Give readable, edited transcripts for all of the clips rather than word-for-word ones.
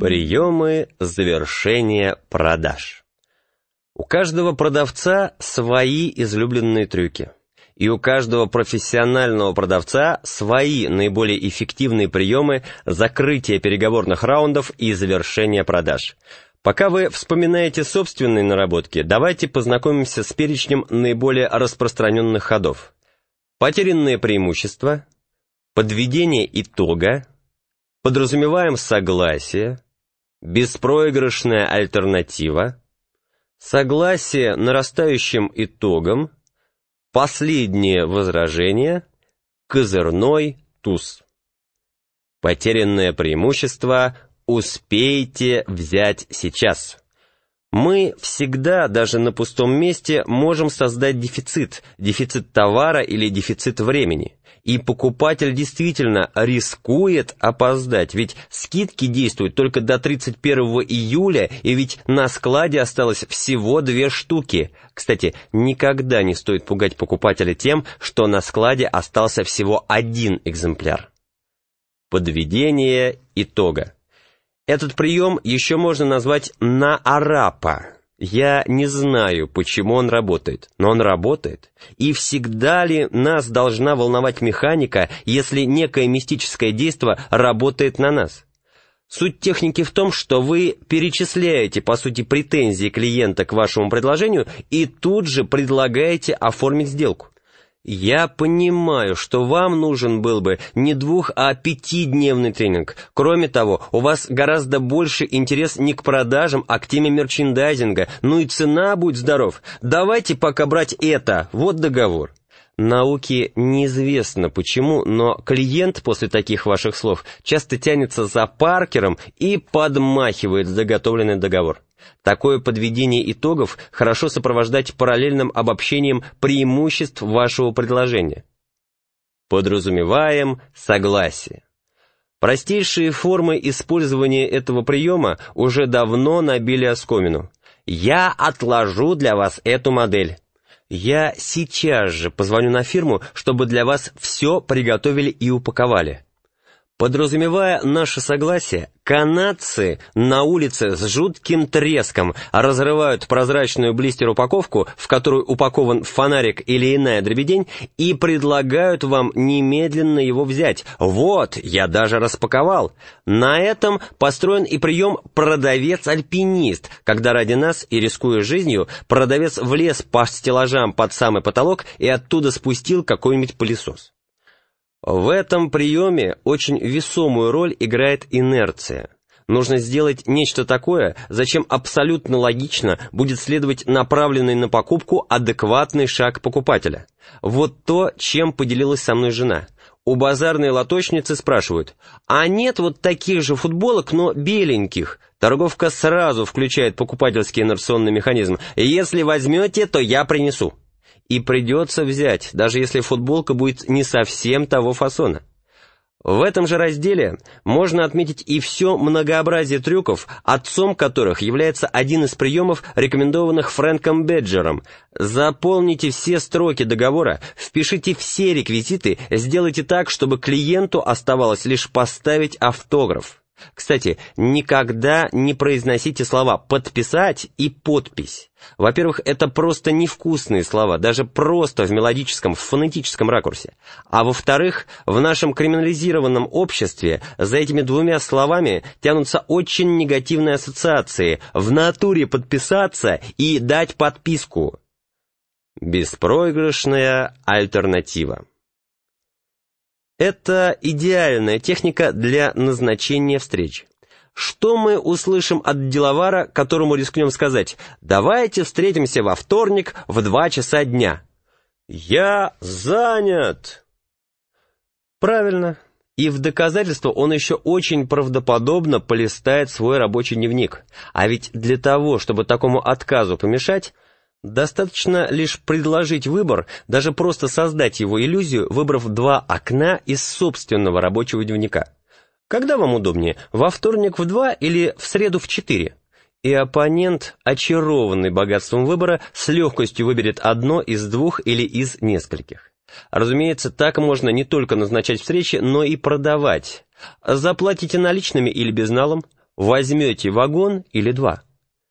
Приемы завершения продаж. У каждого продавца свои излюбленные трюки. И у каждого профессионального продавца свои наиболее эффективные приемы закрытия переговорных раундов и завершения продаж. Пока вы вспоминаете собственные наработки, давайте познакомимся с перечнем наиболее распространенных ходов. Потерянное преимущество, подведение итога, подразумеваем согласие, беспроигрышная альтернатива, согласие нарастающим итогом, последнее возражение, козырной туз. Потерянное преимущество успейте взять сейчас. Мы всегда, даже на пустом месте, можем создать дефицит товара или дефицит времени. И покупатель действительно рискует опоздать, ведь скидки действуют только до 31 июля, и ведь на складе осталось всего 2 штуки. Кстати, никогда не стоит пугать покупателя тем, что на складе остался всего 1 экземпляр. Подведение итога. Этот прием еще можно назвать «на арапа». Я не знаю, почему он работает, но он работает. И всегда ли нас должна волновать механика, если некое мистическое действо работает на нас? Суть техники в том, что вы перечисляете, по сути, претензии клиента к вашему предложению и тут же предлагаете оформить сделку. Я понимаю, что вам нужен был бы не 2, а 5-дневный тренинг. Кроме того, у вас гораздо больше интерес не к продажам, а к теме мерчендайзинга. Ну и цена, будь здоров. Давайте пока брать это. Вот договор. Науке неизвестно почему, но клиент после таких ваших слов часто тянется за Паркером и подмахивает заготовленный договор. Такое подведение итогов хорошо сопровождать параллельным обобщением преимуществ вашего предложения. Подразумеваем согласие. Простейшие формы использования этого приема уже давно набили оскомину. Я отложу для вас эту модель. Я сейчас же позвоню на фирму, чтобы для вас все приготовили и упаковали. Подразумевая наше согласие, канадцы на улице с жутким треском разрывают прозрачную блистер-упаковку, в которую упакован фонарик или иная дребедень, и предлагают вам немедленно его взять. Вот, я даже распаковал. На этом построен и прием «продавец-альпинист», когда ради нас и рискуя жизнью, продавец влез по стеллажам под самый потолок и оттуда спустил какой-нибудь пылесос. В этом приеме очень весомую роль играет инерция. Нужно сделать нечто такое, зачем абсолютно логично будет следовать направленный на покупку адекватный шаг покупателя. Вот то, чем поделилась со мной жена. У базарной лоточницы спрашивают: «А нет вот таких же футболок, но беленьких?» Торговка сразу включает покупательский инерционный механизм. «Если возьмете, то я принесу». И придется взять, даже если футболка будет не совсем того фасона. В этом же разделе можно отметить и все многообразие трюков, отцом которых является один из приемов, рекомендованных Фрэнком Беджером. Заполните все строки договора, впишите все реквизиты, сделайте так, чтобы клиенту оставалось лишь поставить автограф. Кстати, никогда не произносите слова «подписать» и «подпись». Во-первых, это просто невкусные слова, даже просто в мелодическом, в фонетическом ракурсе. А во-вторых, в нашем криминализированном обществе за этими 2 словами тянутся очень негативные ассоциации: в натуре подписаться и дать подписку. Беспроигрышная альтернатива. Это идеальная техника для назначения встреч. Что мы услышим от деловара, которому рискнем сказать: «Давайте встретимся во вторник в 2 часа дня»? «Я занят». Правильно. И в доказательство он еще очень правдоподобно полистает свой рабочий дневник. А ведь для того, чтобы такому отказу помешать, достаточно лишь предложить выбор, даже просто создать его иллюзию, выбрав 2 окна из собственного рабочего дневника. Когда вам удобнее, во вторник в 2 или в среду в 4? И оппонент, очарованный богатством выбора, с легкостью выберет одно из 2 или из нескольких. Разумеется, так можно не только назначать встречи, но и продавать. Заплатите наличными или безналом? Возьмете вагон или два?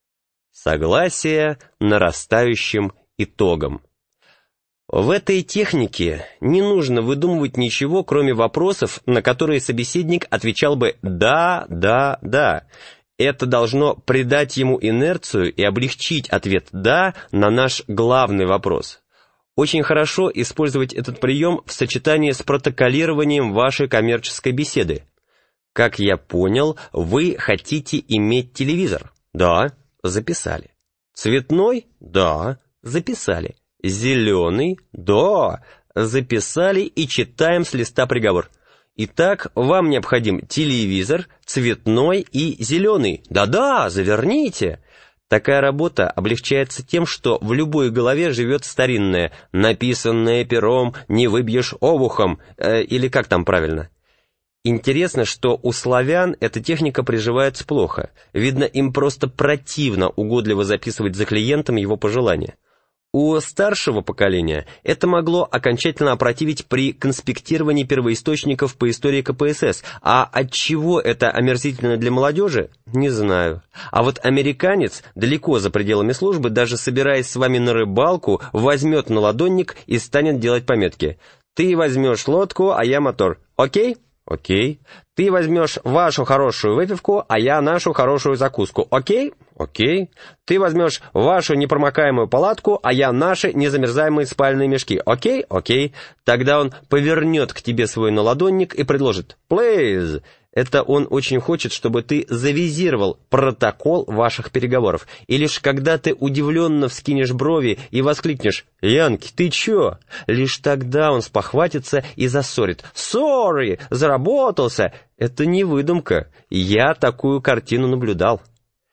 Согласие нарастающим итогом. В этой технике не нужно выдумывать ничего, кроме вопросов, на которые собеседник отвечал бы «да, да, да». Это должно придать ему инерцию и облегчить ответ «да» на наш главный вопрос. Очень хорошо использовать этот прием в сочетании с протоколированием вашей коммерческой беседы. Как я понял, вы хотите иметь телевизор? Да, записали. Цветной? Да, записали. Зеленый? Да, записали и читаем с листа приговор. Итак, вам необходим телевизор, цветной и зеленый. Да-да, заверните. Такая работа облегчается тем, что в любой голове живет старинное «написанное пером не выбьешь обухом», или как там правильно. Интересно, что у славян эта техника приживается плохо. Видно, им просто противно угодливо записывать за клиентом его пожелания. У старшего поколения это могло окончательно опротивить при конспектировании первоисточников по истории КПСС, а отчего это омерзительно для молодежи, не знаю. А вот американец, далеко за пределами службы, даже собираясь с вами на рыбалку, возьмет наладонник и станет делать пометки. «Ты возьмешь лодку, а я мотор. Окей?» «Окей». «Ты возьмешь вашу хорошую выпивку, а я нашу хорошую закуску. Окей?» «Окей». «Ты возьмешь вашу непромокаемую палатку, а я наши незамерзаемые спальные мешки. Окей?» «Окей». Тогда он повернет к тебе свой наладонник и предложит «Please». Это он очень хочет, чтобы ты завизировал протокол ваших переговоров. И лишь когда ты удивленно вскинешь брови и воскликнешь «Янки, ты чё?», лишь тогда он спохватится и зассорит «Sorry, заработался». Это не выдумка, я такую картину наблюдал.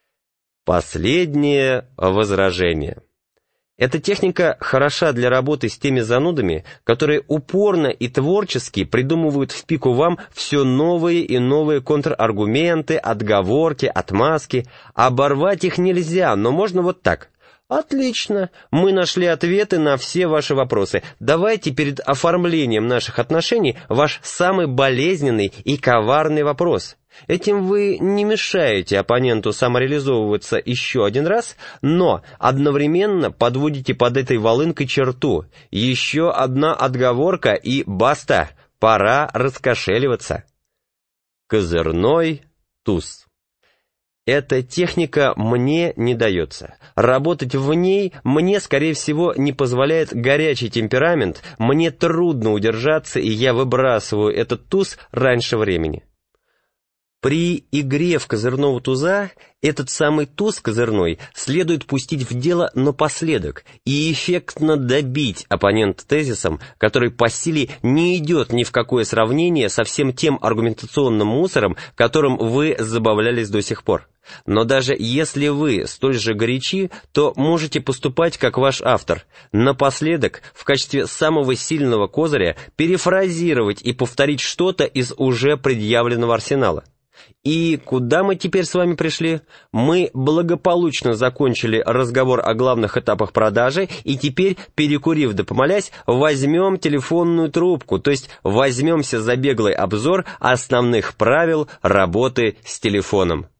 Последнее возражение. Эта техника хороша для работы с теми занудами, которые упорно и творчески придумывают в пику вам все новые и новые контраргументы, отговорки, отмазки. Оборвать их нельзя, но можно вот так. Отлично, мы нашли ответы на все ваши вопросы. Давайте перед оформлением наших отношений ваш самый болезненный и коварный вопрос. Этим вы не мешаете оппоненту самореализовываться еще один раз, но одновременно подводите под этой волынкой черту. Еще одна отговорка и баста, пора раскошеливаться. Козырной туз. Эта техника мне не дается. Работать в ней мне, скорее всего, не позволяет горячий темперамент, мне трудно удержаться, и я выбрасываю этот туз раньше времени. При игре в козырного туза этот самый туз козырной следует пустить в дело напоследок и эффектно добить оппонента тезисом, который по силе не идет ни в какое сравнение со всем тем аргументационным мусором, которым вы забавлялись до сих пор. Но даже если вы столь же горячи, то можете поступать как ваш автор. Напоследок, в качестве самого сильного козыря, перефразировать и повторить что-то из уже предъявленного арсенала. И куда мы теперь с вами пришли? Мы благополучно закончили разговор о главных этапах продажи, и теперь, перекурив да помолясь, возьмем телефонную трубку, то есть возьмемся за беглый обзор основных правил работы с телефоном.